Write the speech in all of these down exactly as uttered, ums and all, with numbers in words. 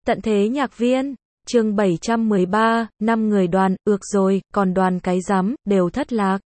Tận thế nhạc viên, chương bảy trăm mười ba, năm người đoàn, ược rồi, còn đoàn cái rắm, đều thất lạc.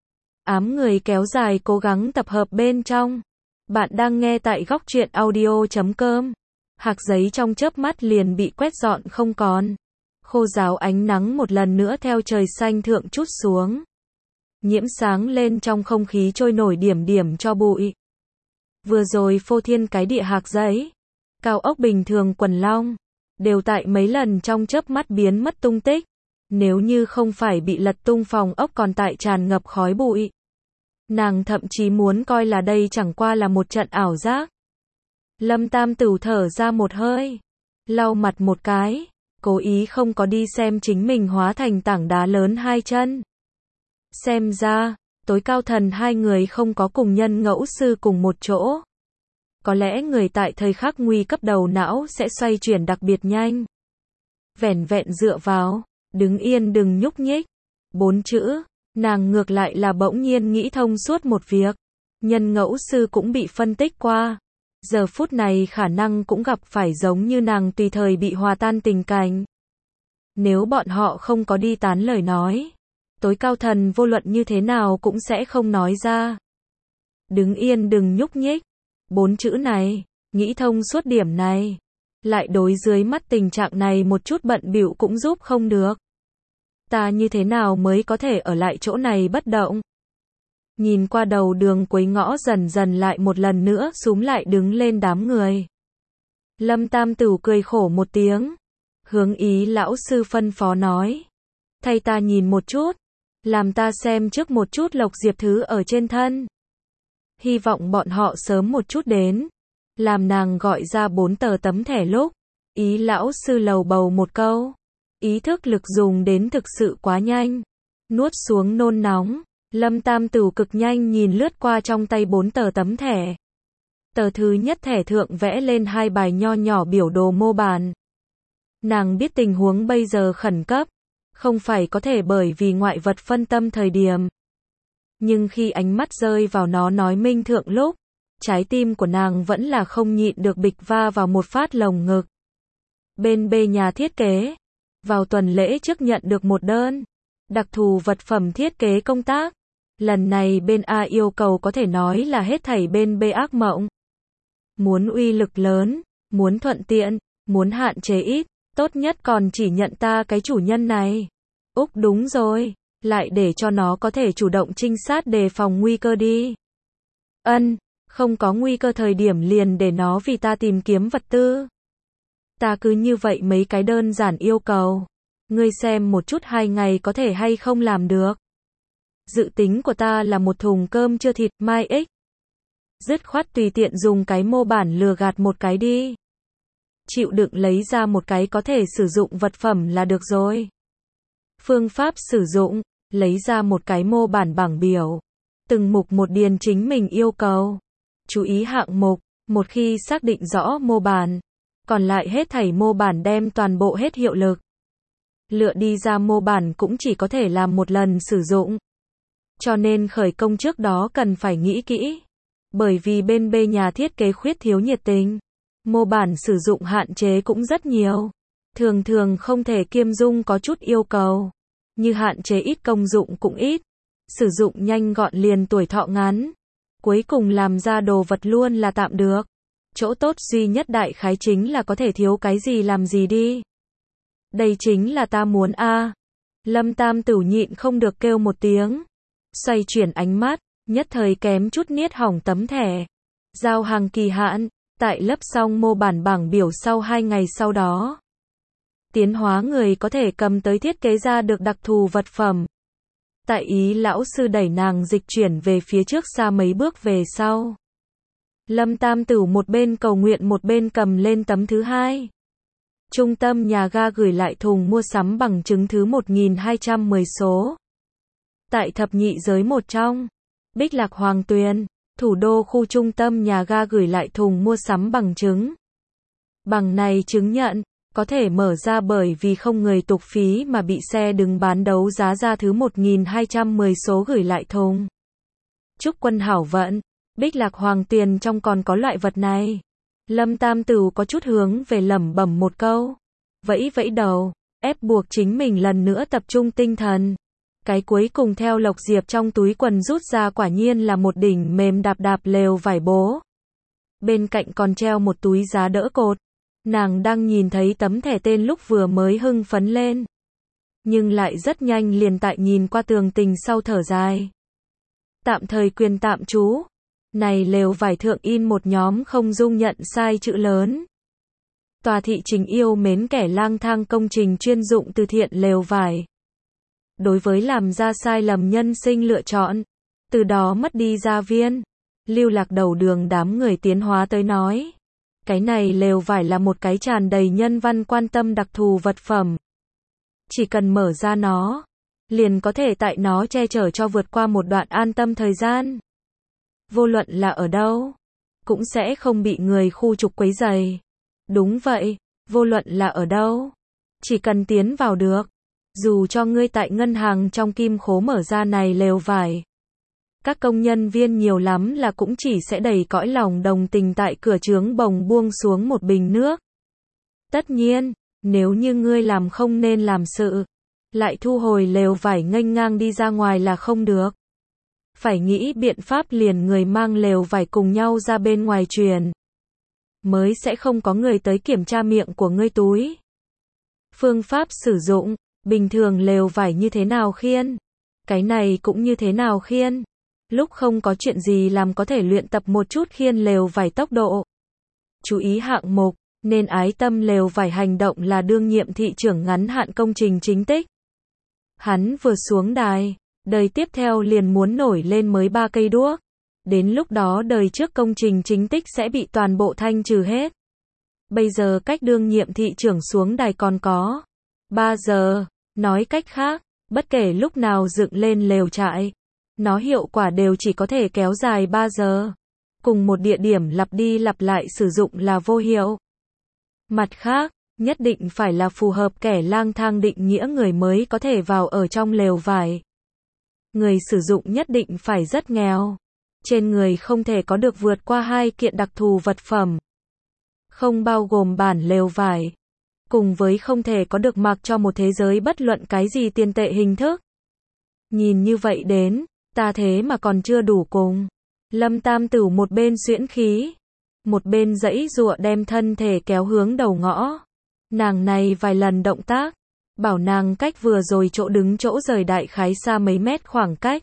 Ám người kéo dài cố gắng tập hợp bên trong. Bạn đang nghe tại góc truyện audio chấm com. Hạc giấy trong chớp mắt liền bị quét dọn không còn. Khô ráo ánh nắng một lần nữa theo trời xanh thượng trút xuống. Nhiễm sáng lên trong không khí trôi nổi điểm điểm cho bụi. Vừa rồi phô thiên cái địa hạc giấy, cao ốc bình thường quần long, đều tại mấy lần trong chớp mắt biến mất tung tích. Nếu như không phải bị lật tung phòng ốc còn tại tràn ngập khói bụi, nàng thậm chí muốn coi là đây chẳng qua là một trận ảo giác. Lâm Tam Tửu thở ra một hơi, lau mặt một cái, cố ý không có đi xem chính mình hóa thành tảng đá lớn hai chân. Xem ra, tối cao thần hai người không có cùng nhân ngẫu sư cùng một chỗ. Có lẽ người tại thời khắc nguy cấp đầu não sẽ xoay chuyển đặc biệt nhanh. Vẻn vẹn dựa vào, đứng yên đừng nhúc nhích. Bốn chữ, nàng ngược lại là bỗng nhiên nghĩ thông suốt một việc. Nhân ngẫu sư cũng bị phân tích qua. Giờ phút này khả năng cũng gặp phải giống như nàng tùy thời bị hòa tan tình cảnh. Nếu bọn họ không có đi tán lời nói, tối cao thần vô luận như thế nào cũng sẽ không nói ra. Đứng yên đừng nhúc nhích. Bốn chữ này, nghĩ thông suốt điểm này. Lại đối dưới mắt tình trạng này một chút bận bịu cũng giúp không được. Ta như thế nào mới có thể ở lại chỗ này bất động? Nhìn qua đầu đường cuối ngõ dần dần lại một lần nữa xúm lại đứng lên đám người. Lâm Tam Tửu cười khổ một tiếng. Hướng ý lão sư phân phó nói. Thay ta nhìn một chút. Làm ta xem trước một chút Lộc Diệp thứ ở trên thân. Hy vọng bọn họ sớm một chút đến. Làm nàng gọi ra bốn tờ tấm thẻ lúc. Ý lão sư lầu bầu một câu. Ý thức lực dùng đến thực sự quá nhanh. Nuốt xuống nôn nóng. Lâm Tam Tửu cực nhanh nhìn lướt qua trong tay bốn tờ tấm thẻ. Tờ thứ nhất thẻ thượng vẽ lên hai bài nho nhỏ biểu đồ mô bản. Nàng biết tình huống bây giờ khẩn cấp. Không phải có thể bởi vì ngoại vật phân tâm thời điểm. Nhưng khi ánh mắt rơi vào nó nói minh thượng lúc, trái tim của nàng vẫn là không nhịn được bịch va vào một phát lồng ngực. Bên B nhà thiết kế, vào tuần lễ trước nhận được một đơn đặc thù vật phẩm thiết kế công tác. Lần này bên A yêu cầu có thể nói là hết thảy bên B ác mộng. Muốn uy lực lớn, muốn thuận tiện, muốn hạn chế ít, tốt nhất còn chỉ nhận ta cái chủ nhân này. Úc đúng rồi, lại để cho nó có thể chủ động trinh sát đề phòng nguy cơ đi. Ân, không có nguy cơ thời điểm liền để nó vì ta tìm kiếm vật tư. Ta cứ như vậy mấy cái đơn giản yêu cầu. Ngươi xem một chút hai ngày có thể hay không làm được. Dự tính của ta là một thùng cơm chưa thịt mai ích. Dứt khoát tùy tiện dùng cái mô bản lừa gạt một cái đi. Chịu đựng lấy ra một cái có thể sử dụng vật phẩm là được rồi. Phương pháp sử dụng, lấy ra một cái mô bản bảng biểu. Từng mục một điền chính mình yêu cầu. Chú ý hạng mục, một khi xác định rõ mô bản, còn lại hết thảy mô bản đem toàn bộ hết hiệu lực. Lựa đi ra mô bản cũng chỉ có thể làm một lần sử dụng. Cho nên khởi công trước đó cần phải nghĩ kỹ. Bởi vì bên B nhà thiết kế khuyết thiếu nhiệt tình. Mô bản sử dụng hạn chế cũng rất nhiều. Thường thường không thể kiêm dung có chút yêu cầu. Như hạn chế ít công dụng cũng ít. Sử dụng nhanh gọn liền tuổi thọ ngắn. Cuối cùng làm ra đồ vật luôn là tạm được. Chỗ tốt duy nhất đại khái chính là có thể thiếu cái gì làm gì đi. Đây chính là ta muốn a. À. Lâm Tam Tửu nhịn không được kêu một tiếng. Xoay chuyển ánh mắt, nhất thời kém chút niết hỏng tấm thẻ. Giao hàng kỳ hạn, tại lấp xong mô bản bảng biểu sau hai ngày sau đó. Tiến hóa người có thể cầm tới thiết kế ra được đặc thù vật phẩm. Tại ý lão sư đẩy nàng dịch chuyển về phía trước xa mấy bước về sau. Lâm Tam Tửu một bên cầu nguyện một bên cầm lên tấm thứ hai. Trung tâm nhà ga gửi lại thùng mua sắm bằng chứng thứ một nghìn hai trăm mười số. Tại thập nhị giới một trong, Bích Lạc Hoàng Tuyền, thủ đô khu trung tâm nhà ga gửi lại thùng mua sắm bằng chứng. Bằng này chứng nhận, có thể mở ra bởi vì không người tục phí mà bị xe đứng bán đấu giá ra thứ một nghìn hai trăm mười số gửi lại thùng. Chúc quân hảo vận, Bích Lạc Hoàng Tuyền trong còn có loại vật này. Lâm Tam Tửu có chút hướng về lẩm bẩm một câu. Vẫy vẫy đầu, ép buộc chính mình lần nữa tập trung tinh thần. Cái cuối cùng theo Lộc Diệp trong túi quần rút ra quả nhiên là một đỉnh mềm đạp đạp lều vải bố. Bên cạnh còn treo một túi giá đỡ cột. Nàng đang nhìn thấy tấm thẻ tên lúc vừa mới hưng phấn lên. Nhưng lại rất nhanh liền tại nhìn qua tường tình sau thở dài. Tạm thời quyền tạm trú. Này lều vải thượng in một nhóm không dung nhận sai chữ lớn. Tòa thị trình yêu mến kẻ lang thang công trình chuyên dụng từ thiện lều vải. Đối với làm ra sai lầm nhân sinh lựa chọn, từ đó mất đi gia viên, lưu lạc đầu đường đám người tiến hóa tới nói. Cái này lều vải là một cái tràn đầy nhân văn quan tâm đặc thù vật phẩm. Chỉ cần mở ra nó, liền có thể tại nó che chở cho vượt qua một đoạn an tâm thời gian. Vô luận là ở đâu, cũng sẽ không bị người khu trục quấy rầy. Đúng vậy, vô luận là ở đâu, chỉ cần tiến vào được. Dù cho ngươi tại ngân hàng trong kim khố mở ra này lều vải. Các công nhân viên nhiều lắm là cũng chỉ sẽ đầy cõi lòng đồng tình tại cửa trướng bồng buông xuống một bình nước. Tất nhiên, nếu như ngươi làm không nên làm sự, lại thu hồi lều vải nghênh ngang đi ra ngoài là không được. Phải nghĩ biện pháp liền người mang lều vải cùng nhau ra bên ngoài truyền. Mới sẽ không có người tới kiểm tra miệng của ngươi túi. Phương pháp sử dụng, bình thường lều vải như thế nào khiên? Cái này cũng như thế nào khiên? Lúc không có chuyện gì làm có thể luyện tập một chút khiên lều vải tốc độ. Chú ý hạng mục, nên ái tâm lều vải hành động là đương nhiệm thị trưởng ngắn hạn công trình chính tích. Hắn vừa xuống đài, đời tiếp theo liền muốn nổi lên mới ba cây đuốc. Đến lúc đó đời trước công trình chính tích sẽ bị toàn bộ thanh trừ hết. Bây giờ cách đương nhiệm thị trưởng xuống đài còn có ba giờ, nói cách khác, bất kể lúc nào dựng lên lều trại, nó hiệu quả đều chỉ có thể kéo dài ba giờ. Cùng một địa điểm lặp đi lặp lại sử dụng là vô hiệu. Mặt khác, nhất định phải là phù hợp kẻ lang thang định nghĩa người mới có thể vào ở trong lều vải. Người sử dụng nhất định phải rất nghèo. Trên người không thể có được vượt qua hai kiện đặc thù vật phẩm. Không bao gồm bản lều vải. Cùng với không thể có được mặc cho một thế giới bất luận cái gì tiền tệ hình thức. Nhìn như vậy đến, ta thế mà còn chưa đủ cùng. Lâm Tam Tửu một bên xuyễn khí, một bên giãy giụa đem thân thể kéo hướng đầu ngõ. Nàng này vài lần động tác, bảo nàng cách vừa rồi chỗ đứng chỗ rời đại khái xa mấy mét khoảng cách.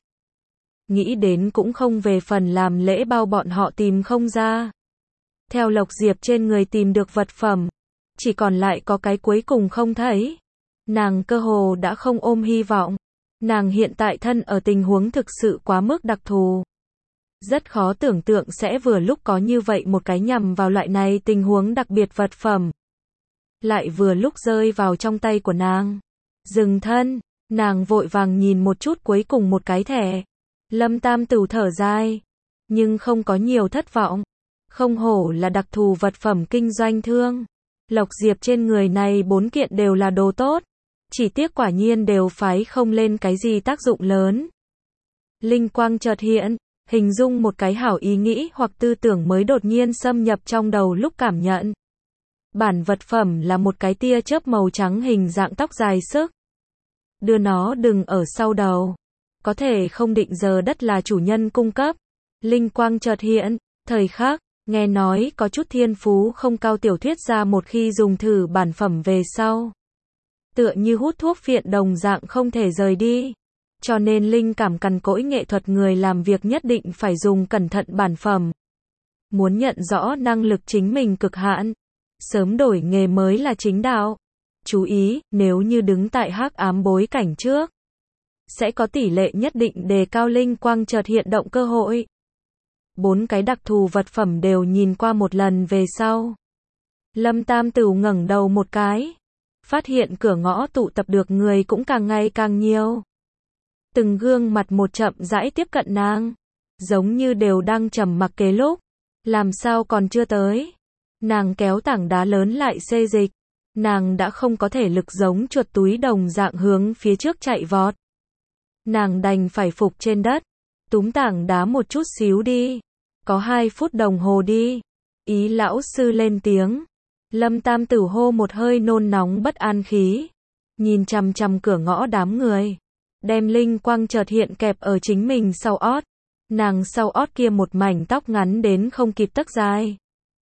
Nghĩ đến cũng không về phần làm lễ bao bọn họ tìm không ra. Theo Lộc Diệp trên người tìm được vật phẩm, chỉ còn lại có cái cuối cùng không thấy. Nàng cơ hồ đã không ôm hy vọng. Nàng hiện tại thân ở tình huống thực sự quá mức đặc thù. Rất khó tưởng tượng sẽ vừa lúc có như vậy một cái nhằm vào loại này tình huống đặc biệt vật phẩm. Lại vừa lúc rơi vào trong tay của nàng. Dừng thân, nàng vội vàng nhìn một chút cuối cùng một cái thẻ. Lâm Tam Tửu thở dài, nhưng không có nhiều thất vọng. Không hổ là đặc thù vật phẩm kinh doanh thương. Lộc Diệp trên người này bốn kiện đều là đồ tốt. Chỉ tiếc quả nhiên đều phái không lên cái gì tác dụng lớn. Linh quang chợt hiện, hình dung một cái hảo ý nghĩ hoặc tư tưởng mới đột nhiên xâm nhập trong đầu lúc cảm nhận. Bản vật phẩm là một cái tia chớp màu trắng hình dạng tóc dài sức. Đưa nó đừng ở sau đầu. Có thể không định giờ đất là chủ nhân cung cấp. Linh quang chợt hiện, thời khắc, nghe nói có chút thiên phú không cao tiểu thuyết gia một khi dùng thử bản phẩm về sau. Tựa như hút thuốc phiện đồng dạng không thể rời đi. Cho nên linh cảm cằn cỗi nghệ thuật người làm việc nhất định phải dùng cẩn thận bản phẩm. Muốn nhận rõ năng lực chính mình cực hạn, sớm đổi nghề mới là chính đạo. Chú ý, nếu như đứng tại hắc ám bối cảnh trước, sẽ có tỷ lệ nhất định đề cao linh quang chợt hiện động cơ hội. Bốn cái đặc thù vật phẩm đều nhìn qua một lần về sau. Lâm Tam Tửu ngẩng đầu một cái, phát hiện cửa ngõ tụ tập được người cũng càng ngày càng nhiều. Từng gương mặt một chậm rãi tiếp cận nàng, giống như đều đang trầm mặc kế lúc. Làm sao còn chưa tới? Nàng kéo tảng đá lớn lại xê dịch. Nàng đã không có thể lực giống chuột túi đồng dạng hướng phía trước chạy vọt. Nàng đành phải phục trên đất, túm tảng đá một chút xíu đi. Có hai phút đồng hồ đi. Ý lão sư lên tiếng. Lâm Tam Tử hô một hơi nôn nóng bất an khí. Nhìn chằm chằm cửa ngõ đám người. Đem linh quang chợt hiện kẹp ở chính mình sau ót. Nàng sau ót kia một mảnh tóc ngắn đến không kịp tấc dài.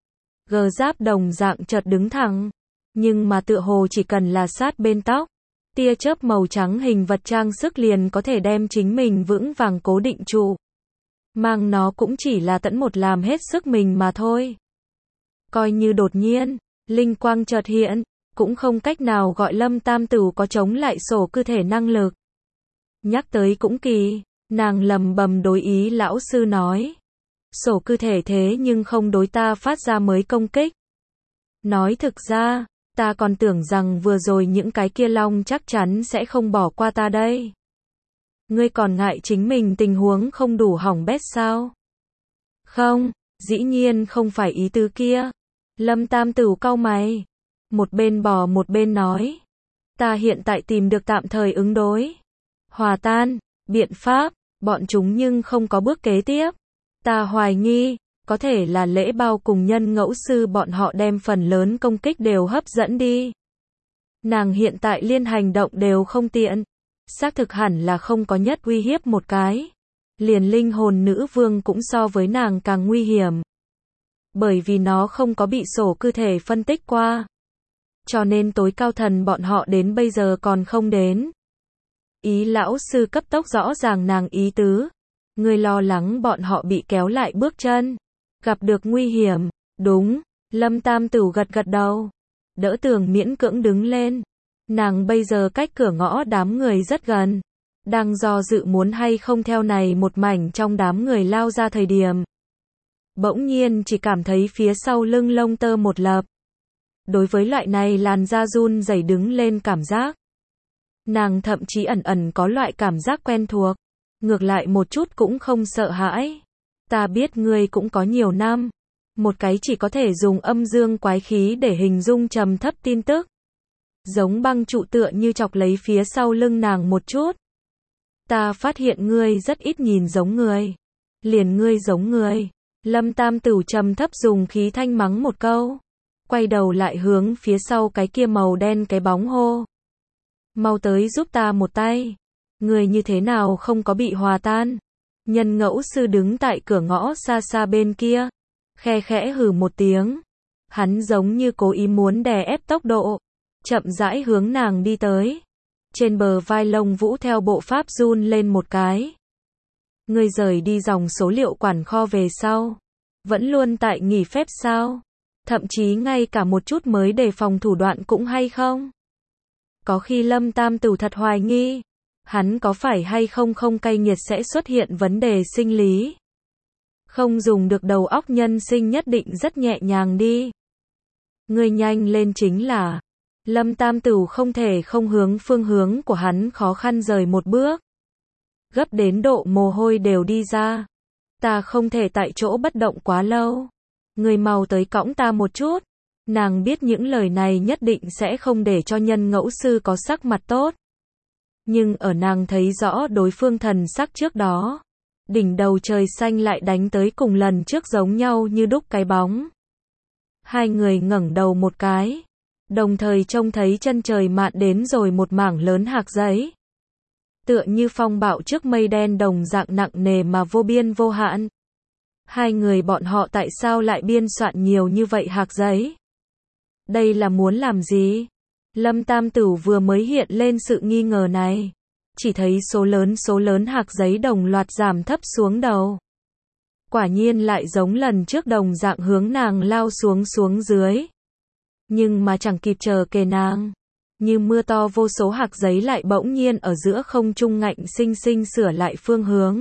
Gờ giáp đồng dạng chợt đứng thẳng. Nhưng mà tựa hồ chỉ cần là sát bên tóc. Tia chớp màu trắng hình vật trang sức liền có thể đem chính mình vững vàng cố định trụ. Mang nó cũng chỉ là tẫn một làm hết sức mình mà thôi. Coi như đột nhiên, linh quang chợt hiện, cũng không cách nào gọi Lâm Tam Tử có chống lại sổ cơ thể năng lực. Nhắc tới cũng kỳ, nàng lầm bầm đối Ý lão sư nói. Sổ cơ thể thế nhưng không đối ta phát ra mới công kích. Nói thực ra, ta còn tưởng rằng vừa rồi những cái kia long chắc chắn sẽ không bỏ qua ta đây. Ngươi còn ngại chính mình tình huống không đủ hỏng bét sao? Không, dĩ nhiên không phải ý tứ kia. Lâm Tam Tử cau mày. Một bên bò một bên nói. Ta hiện tại tìm được tạm thời ứng đối. Hòa tan, biện pháp, bọn chúng nhưng không có bước kế tiếp. Ta hoài nghi, có thể là lễ bao cùng nhân ngẫu sư bọn họ đem phần lớn công kích đều hấp dẫn đi. Nàng hiện tại liên hành động đều không tiện. Xác thực hẳn là không có nhất uy hiếp một cái. Liền linh hồn nữ vương cũng so với nàng càng nguy hiểm. Bởi vì nó không có bị sổ cơ thể phân tích qua. Cho nên tối cao thần bọn họ đến bây giờ còn không đến. Ý lão sư cấp tốc rõ ràng nàng ý tứ. Người lo lắng bọn họ bị kéo lại bước chân. Gặp được nguy hiểm. Đúng. Lâm Tam Tử gật gật đầu. Đỡ tường miễn cưỡng đứng lên. Nàng bây giờ cách cửa ngõ đám người rất gần. Đang do dự muốn hay không theo này một mảnh trong đám người lao ra thời điểm. Bỗng nhiên chỉ cảm thấy phía sau lưng lông tơ một lập. Đối với loại này làn da run rẩy đứng lên cảm giác. Nàng thậm chí ẩn ẩn có loại cảm giác quen thuộc. Ngược lại một chút cũng không sợ hãi. Ta biết ngươi cũng có nhiều năm. Một cái chỉ có thể dùng âm dương quái khí để hình dung trầm thấp tin tức. Giống băng trụ tựa như chọc lấy phía sau lưng nàng một chút. Ta phát hiện ngươi rất ít nhìn giống người. Liền ngươi giống người. Lâm Tam Tử trầm thấp dùng khí thanh mắng một câu. Quay đầu lại hướng phía sau cái kia màu đen cái bóng hô. Mau tới giúp ta một tay. Người như thế nào không có bị hòa tan. Nhân ngẫu sư đứng tại cửa ngõ xa xa bên kia. Khe khẽ hừ một tiếng. Hắn giống như cố ý muốn đè ép tốc độ. Chậm rãi hướng nàng đi tới. Trên bờ vai lông vũ theo bộ pháp run lên một cái. Ngươi rời đi dòng số liệu quản kho về sau. Vẫn luôn tại nghỉ phép sao? Thậm chí ngay cả một chút mới đề phòng thủ đoạn cũng hay không? Có khi Lâm Tam Tử thật hoài nghi. Hắn có phải hay không không cay nghiệt sẽ xuất hiện vấn đề sinh lý. Không dùng được đầu óc nhân sinh nhất định rất nhẹ nhàng đi. Ngươi nhanh lên chính là. Lâm Tam Tử không thể không hướng phương hướng của hắn khó khăn rời một bước. Gấp đến độ mồ hôi đều đi ra. Ta không thể tại chỗ bất động quá lâu. Người mau tới cõng ta một chút. Nàng biết những lời này nhất định sẽ không để cho nhân ngẫu sư có sắc mặt tốt. Nhưng ở nàng thấy rõ đối phương thần sắc trước đó. Đỉnh đầu trời xanh lại đánh tới cùng lần trước giống nhau như đúc cái bóng. Hai người ngẩng đầu một cái. Đồng thời trông thấy chân trời mạn đến rồi một mảng lớn hạc giấy. Tựa như phong bạo trước mây đen đồng dạng nặng nề mà vô biên vô hạn. Hai người bọn họ tại sao lại biên soạn nhiều như vậy hạc giấy? Đây là muốn làm gì? Lâm Tam Tử vừa mới hiện lên sự nghi ngờ này. Chỉ thấy số lớn số lớn hạc giấy đồng loạt giảm thấp xuống đầu. Quả nhiên lại giống lần trước đồng dạng hướng nàng lao xuống xuống dưới. Nhưng mà chẳng kịp chờ kề nàng. Như mưa to vô số hạc giấy lại bỗng nhiên ở giữa không trung ngạnh sinh sinh sửa lại phương hướng.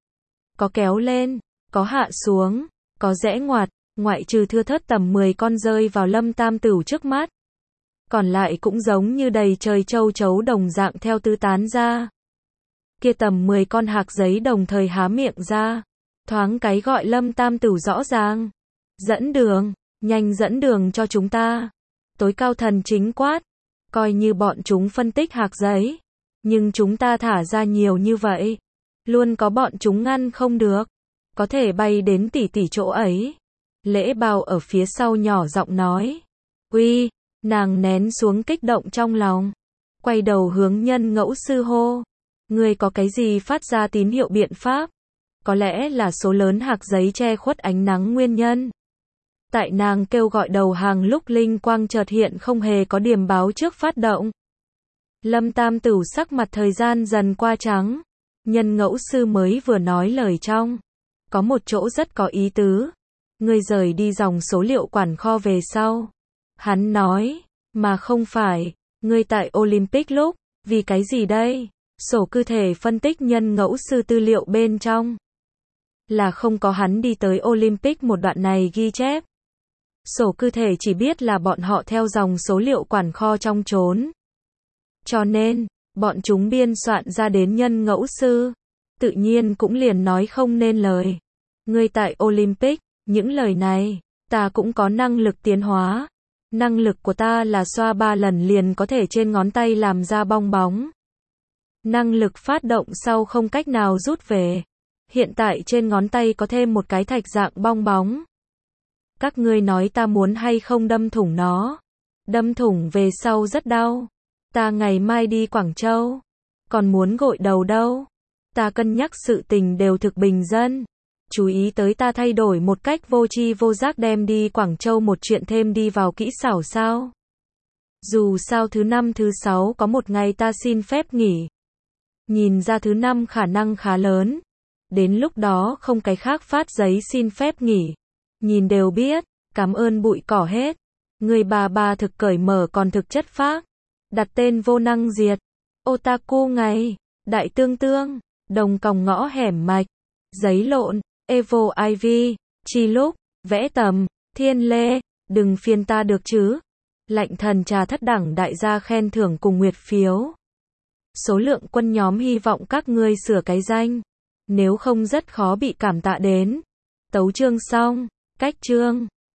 Có kéo lên, có hạ xuống, có rẽ ngoặt, ngoại trừ thưa thớt tầm mười con rơi vào Lâm Tam Tử trước mắt. Còn lại cũng giống như đầy trời châu chấu đồng dạng theo tứ tán ra. Kia tầm mười con hạc giấy đồng thời há miệng ra. Thoáng cái gọi Lâm Tam Tử rõ ràng. Dẫn đường, nhanh dẫn đường cho chúng ta. Tối cao thần chính quát. Coi như bọn chúng phân tích hạc giấy. Nhưng chúng ta thả ra nhiều như vậy. Luôn có bọn chúng ngăn không được. Có thể bay đến tỷ tỷ chỗ ấy. Lễ Bao ở phía sau nhỏ giọng nói. Uy, nàng nén xuống kích động trong lòng. Quay đầu hướng Nhân Ngẫu Sư hô. Ngươi có cái gì phát ra tín hiệu biện pháp? Có lẽ là số lớn hạc giấy che khuất ánh nắng nguyên nhân. Tại nàng kêu gọi đầu hàng lúc linh quang chợt hiện không hề có điểm báo trước phát động. Lâm Tam Tửu sắc mặt thời gian dần qua trắng. Nhân Ngẫu Sư mới vừa nói lời trong. Có một chỗ rất có ý tứ. Ngươi rời đi dòng số liệu quản kho về sau. Hắn nói, mà không phải, ngươi tại Olympic lúc, vì cái gì đây? Sổ cụ thể phân tích Nhân Ngẫu Sư tư liệu bên trong. Là không có hắn đi tới Olympic một đoạn này ghi chép. Sổ cụ thể chỉ biết là bọn họ theo dòng số liệu quản kho trong trốn. Cho nên, bọn chúng biên soạn ra đến Nhân Ngẫu Sư. Tự nhiên cũng liền nói không nên lời. Ngươi tại Olympic, những lời này, ta cũng có năng lực tiến hóa. Năng lực của ta là xoa ba lần liền có thể trên ngón tay làm ra bong bóng. Năng lực phát động sau không cách nào rút về. Hiện tại trên ngón tay có thêm một cái thạch dạng bong bóng. Các ngươi nói ta muốn hay không đâm thủng nó. Đâm thủng về sau rất đau. Ta ngày mai đi Quảng Châu. Còn muốn gội đầu đâu. Ta cân nhắc sự tình đều thực bình dân. Chú ý tới ta thay đổi một cách vô tri vô giác đem đi Quảng Châu một chuyện thêm đi vào kỹ xảo sao. Dù sao thứ năm thứ sáu có một ngày ta xin phép nghỉ. Nhìn ra thứ năm khả năng khá lớn. Đến lúc đó không cái khác phát giấy xin phép nghỉ. Nhìn đều biết, cảm ơn bụi cỏ hết. Người bà bà thực cởi mở còn thực chất phác. Đặt tên vô năng diệt. Otaku ngày, đại tương tương, đồng còng ngõ hẻm mạch, giấy lộn, Evo i vê, chi lúc, vẽ tầm, thiên lê, đừng phiền ta được chứ. Lạnh thần trà thất đẳng đại gia khen thưởng cùng nguyệt phiếu. Số lượng quân nhóm hy vọng các ngươi sửa cái danh. Nếu không rất khó bị cảm tạ đến. Tấu chương xong, cách chương.